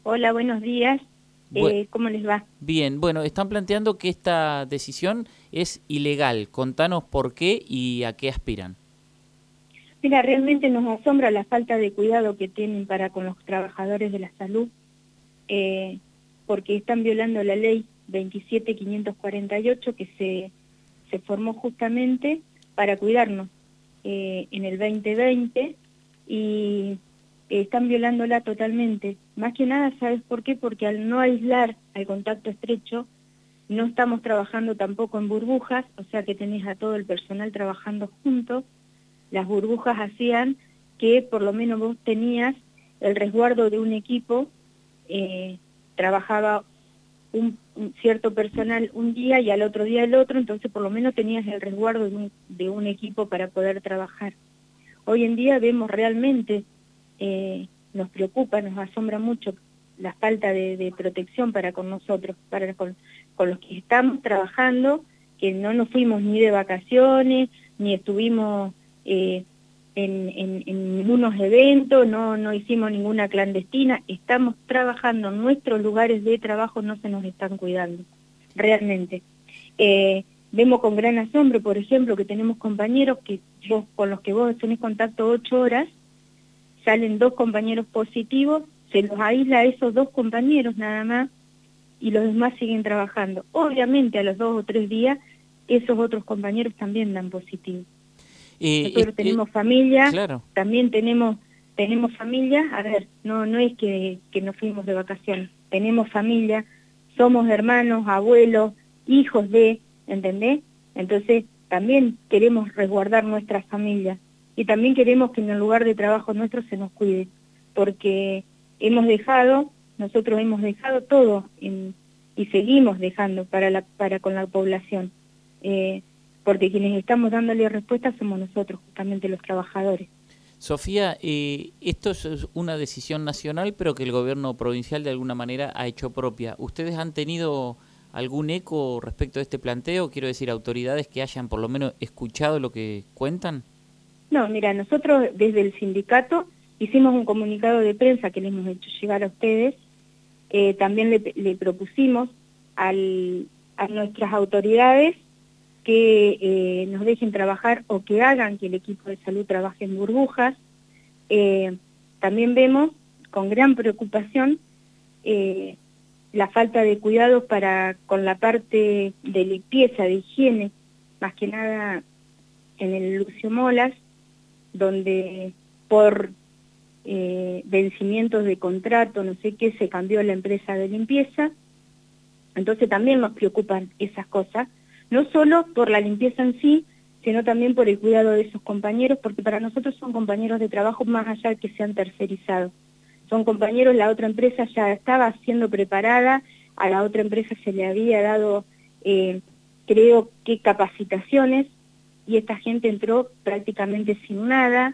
Hola, buenos días. Bue- ¿Cómo les va? Bien, bueno, están planteando que esta decisión es ilegal. Contanos por qué y a qué aspiran. Mira, realmente nos asombra la falta de cuidado que tienen para con los trabajadores de la salud, eh, porque están violando la ley 27548 que se formó justamente para cuidarnos en el 2020 y están violándola totalmente. Más que nada, ¿sabes por qué? Porque al no aislar al contacto estrecho, no estamos trabajando tampoco en burbujas, o sea que tenés a todo el personal trabajando juntos. Las burbujas hacían que por lo menos vos tenías el resguardo de un equipo, eh, trabajaba un cierto personal un día y al otro día el otro, entonces por lo menos tenías el resguardo de un equipo para poder trabajar. Hoy en día vemos realmente, nos preocupa, nos asombra mucho la falta de protección para con nosotros, con los que estamos trabajando, que no nos fuimos ni de vacaciones, ni estuvimos en ningunos eventos, no hicimos ninguna clandestina, estamos trabajando, nuestros lugares de trabajo no se nos están cuidando, realmente. Vemos con gran asombro, por ejemplo, que tenemos compañeros con los que vos tenés contacto 8 horas, salen 2 compañeros positivos, se los aísla a esos 2 compañeros nada más y los demás siguen trabajando. Obviamente a los 2 o 3 días esos otros compañeros también dan positivo. Nosotros tenemos familia, Claro. también tenemos familia, a ver, no es que nos fuimos de vacaciones, tenemos familia, somos hermanos, abuelos, hijos de, ¿entendés? Entonces también queremos resguardar nuestra familia y también queremos que en el lugar de trabajo nuestro se nos cuide, porque nosotros hemos dejado todo y seguimos dejando para con la población. Porque quienes estamos dándole respuesta somos nosotros, justamente los trabajadores. Sofía, esto es una decisión nacional, pero que el gobierno provincial de alguna manera ha hecho propia. ¿Ustedes han tenido algún eco respecto a este planteo? Quiero decir, autoridades que hayan por lo menos escuchado lo que cuentan. No, mira, nosotros desde el sindicato hicimos un comunicado de prensa que les hemos hecho llegar a ustedes, también le propusimos a nuestras autoridades que nos dejen trabajar o que hagan que el equipo de salud trabaje en burbujas. También vemos con gran preocupación la falta de cuidados con la parte de limpieza, de higiene, más que nada en el Lucio Molas, donde por vencimientos de contrato, no sé qué, se cambió la empresa de limpieza. Entonces también nos preocupan esas cosas, no solo por la limpieza en sí, sino también por el cuidado de esos compañeros, porque para nosotros son compañeros de trabajo más allá de que sean tercerizados. Son compañeros, la otra empresa ya estaba siendo preparada, a la otra empresa se le había dado, creo que capacitaciones, y esta gente entró prácticamente sin nada.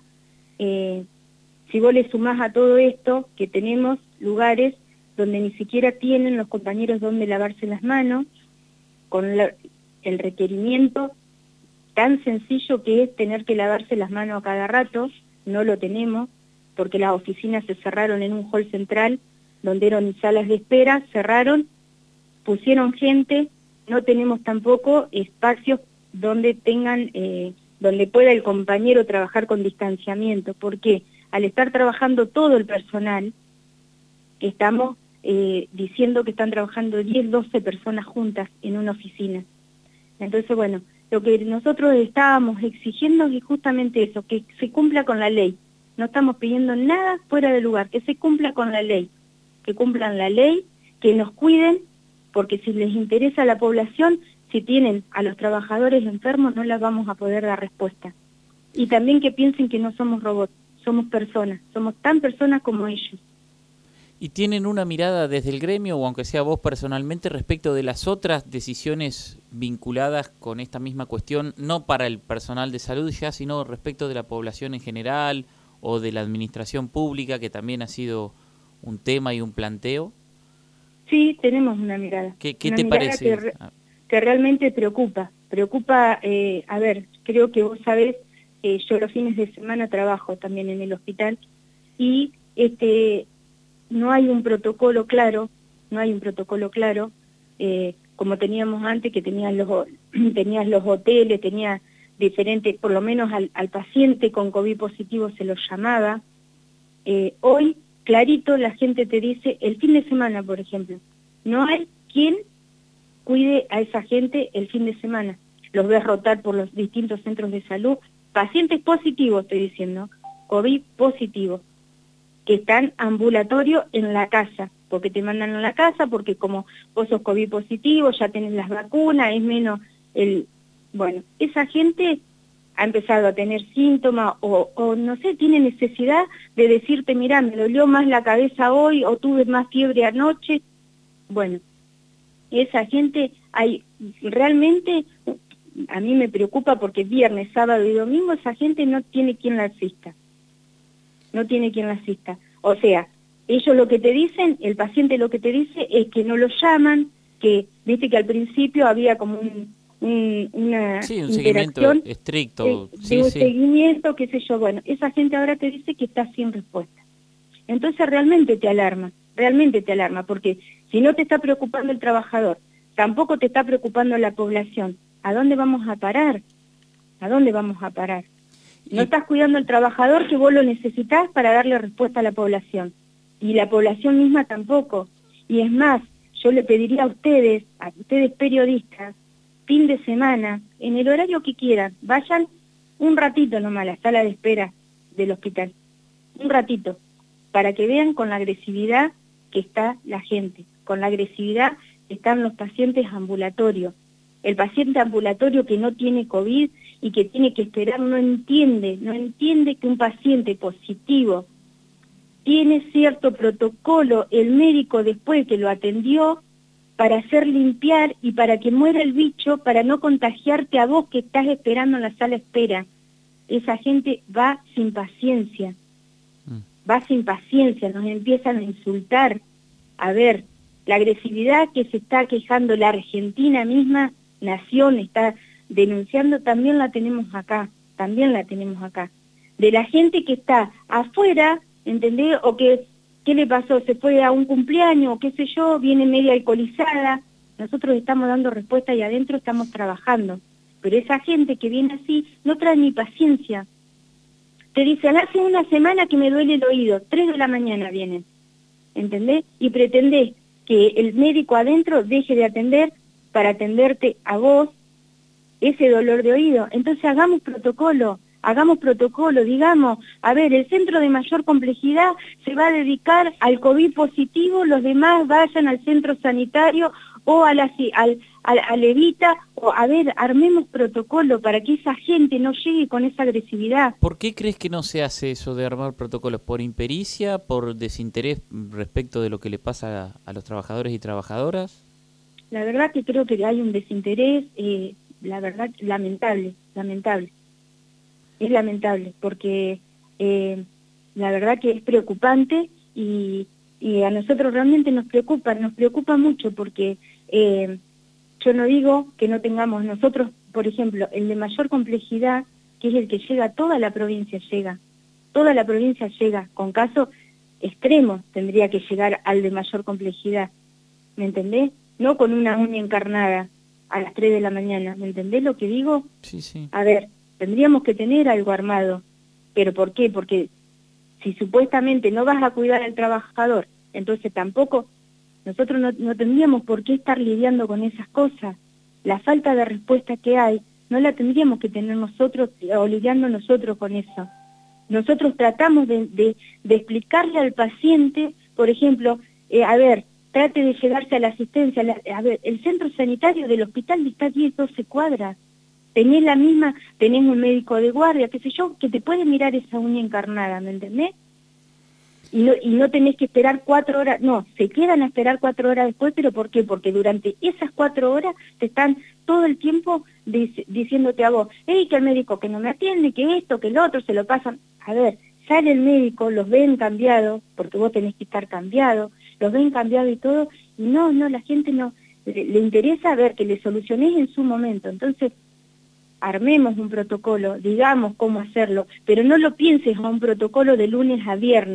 Si vos le sumás a todo esto, que tenemos lugares donde ni siquiera tienen los compañeros donde lavarse las manos, con el requerimiento tan sencillo que es tener que lavarse las manos a cada rato, no lo tenemos, porque las oficinas se cerraron en un hall central, donde eran salas de espera, cerraron, pusieron gente, no tenemos tampoco espacios donde donde pueda el compañero trabajar con distanciamiento, porque al estar trabajando todo el personal, estamos diciendo que están trabajando 10, 12 personas juntas en una oficina. Entonces, bueno, lo que nosotros estábamos exigiendo es justamente eso, que se cumpla con la ley. No estamos pidiendo nada fuera de lugar, que se cumpla con la ley, que cumplan la ley, que nos cuiden, porque si les interesa a la población, si tienen a los trabajadores enfermos, no les vamos a poder dar respuesta. Y también que piensen que no somos robots, somos personas, somos tan personas como ellos. ¿Y tienen una mirada desde el gremio, o aunque sea vos personalmente, respecto de las otras decisiones vinculadas con esta misma cuestión, no para el personal de salud ya, sino respecto de la población en general o de la administración pública, que también ha sido un tema y un planteo? Sí, tenemos ¿Qué una te mirada parece? que realmente preocupa, a ver, creo que vos sabés, yo los fines de semana trabajo también en el hospital y no hay un protocolo claro, no hay un protocolo claro, como teníamos antes, que tenías los hoteles, tenías diferentes, por lo menos al paciente con COVID positivo se lo llamaba. Hoy, clarito, la gente te dice, el fin de semana, por ejemplo, no hay quien cuide a esa gente el fin de semana. Los ves rotar por los distintos centros de salud, pacientes positivos, estoy diciendo, COVID positivo, que están ambulatorio en la casa, porque te mandan a la casa, porque como vos sos COVID positivo, ya tenés las vacunas, es menos el... Bueno, esa gente ha empezado a tener síntomas o no sé, tiene necesidad de decirte, mirá, me dolió más la cabeza hoy o tuve más fiebre anoche. Bueno, esa gente, realmente a mí me preocupa porque viernes, sábado y domingo esa gente no tiene quien la asista. No tiene quien la asista. O sea, ellos lo que te dicen, el paciente lo que te dice es que no lo llaman, que viste que al principio había como una un seguimiento estricto. De un seguimiento, qué sé yo. Bueno, esa gente ahora te dice que está sin respuesta. Entonces realmente te alarma, porque si no te está preocupando el trabajador, tampoco te está preocupando la población, ¿a dónde vamos a parar? ¿A dónde vamos a parar? No estás cuidando al trabajador que vos lo necesitás para darle respuesta a la población. Y la población misma tampoco. Y es más, yo le pediría a ustedes periodistas, fin de semana, en el horario que quieran, vayan un ratito nomás a la sala de espera del hospital. Un ratito, para que vean con la agresividad que está la gente, con la agresividad que están los pacientes ambulatorios. El paciente ambulatorio que no tiene COVID y que tiene que esperar no entiende que un paciente positivo tiene cierto protocolo, el médico después que lo atendió, para hacer limpiar y para que muera el bicho, para no contagiarte a vos que estás esperando en la sala de espera. Esa gente va sin paciencia, nos empiezan a insultar. A ver, la agresividad que se está quejando la Argentina misma, nación, está denunciando, también la tenemos acá. De la gente que está afuera, ¿entendés? O que, ¿qué le pasó? Se fue a un cumpleaños, o qué sé yo, viene media alcoholizada. Nosotros estamos dando respuesta y adentro estamos trabajando. Pero esa gente que viene así no trae ni paciencia. Te dicen, hace una semana que me duele el oído, 3 de la mañana vienen, ¿entendés? Y pretendés que el médico adentro deje de atender para atenderte a vos ese dolor de oído. Entonces hagamos protocolo, digamos, a ver, el centro de mayor complejidad se va a dedicar al COVID positivo, los demás vayan al centro sanitario o al Evita, o a ver, armemos protocolo para que esa gente no llegue con esa agresividad. ¿Por qué crees que no se hace eso de armar protocolos? ¿Por impericia? ¿Por desinterés respecto de lo que le pasa a los trabajadores y trabajadoras? La verdad que creo que hay un desinterés, la verdad, lamentable. Es lamentable, porque la verdad que es preocupante y a nosotros realmente nos preocupa mucho, porque yo no digo que no tengamos nosotros, por ejemplo, el de mayor complejidad, que es el que llega a toda la provincia, con casos extremos tendría que llegar al de mayor complejidad, ¿me entendés? No con una uña encarnada a las 3 de la mañana, ¿me entendés lo que digo? Sí. A ver, tendríamos que tener algo armado, ¿pero por qué? Porque si supuestamente no vas a cuidar al trabajador, entonces tampoco, nosotros no tendríamos por qué estar lidiando con esas cosas. La falta de respuesta que hay, no la tendríamos que tener nosotros o lidiando nosotros con eso. Nosotros tratamos de explicarle al paciente, por ejemplo, a ver, trate de llegarse a la asistencia. A ver, el centro sanitario del hospital está a 10, 12 cuadras. Tenés un médico de guardia, qué sé yo, que te puede mirar esa uña encarnada, ¿me entendés? Y no tenés que esperar 4 horas, no, se quedan a esperar 4 horas después, ¿pero por qué? Porque durante esas 4 horas te están todo el tiempo diciéndote a vos, que el médico que no me atiende, que esto, que lo otro, se lo pasan. A ver, sale el médico, los ven cambiados, porque vos tenés que estar cambiado, los ven cambiados y todo, y no, la gente no, le interesa ver que le solucionés en su momento. Entonces, armemos un protocolo, digamos cómo hacerlo, pero no lo pienses a un protocolo de lunes a viernes,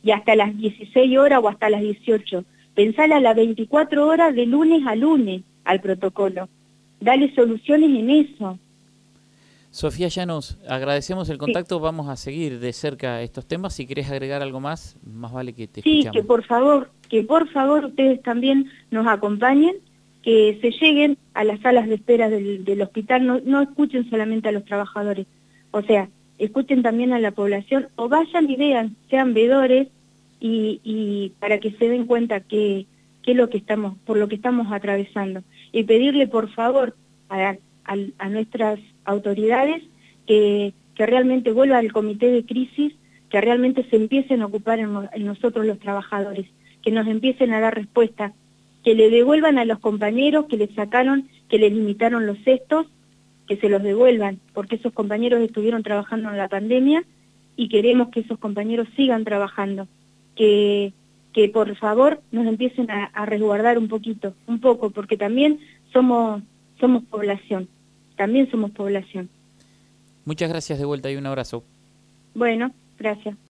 y hasta las 16 horas o hasta las 18. Pensala a las 24 horas de lunes a lunes al protocolo. Dale soluciones en eso. Sofía Llanos, agradecemos el Sí. contacto, vamos a seguir de cerca estos temas. Si querés agregar algo más vale que te Sí, escuchamos. que por favor ustedes también nos acompañen, que se lleguen a las salas de espera del hospital, no escuchen solamente a los trabajadores, o sea, escuchen también a la población, o vayan y vean, sean vedores, y para que se den cuenta que es lo que por lo que estamos atravesando. Y pedirle por favor a nuestras autoridades que realmente vuelva al comité de crisis, que realmente se empiecen a ocupar en nosotros los trabajadores, que nos empiecen a dar respuesta, que le devuelvan a los compañeros que les sacaron, que les limitaron los cestos, que se los devuelvan, porque esos compañeros estuvieron trabajando en la pandemia y queremos que esos compañeros sigan trabajando, que por favor nos empiecen a resguardar un poco, porque también somos población, también somos población. Muchas gracias de vuelta y un abrazo. Bueno, gracias.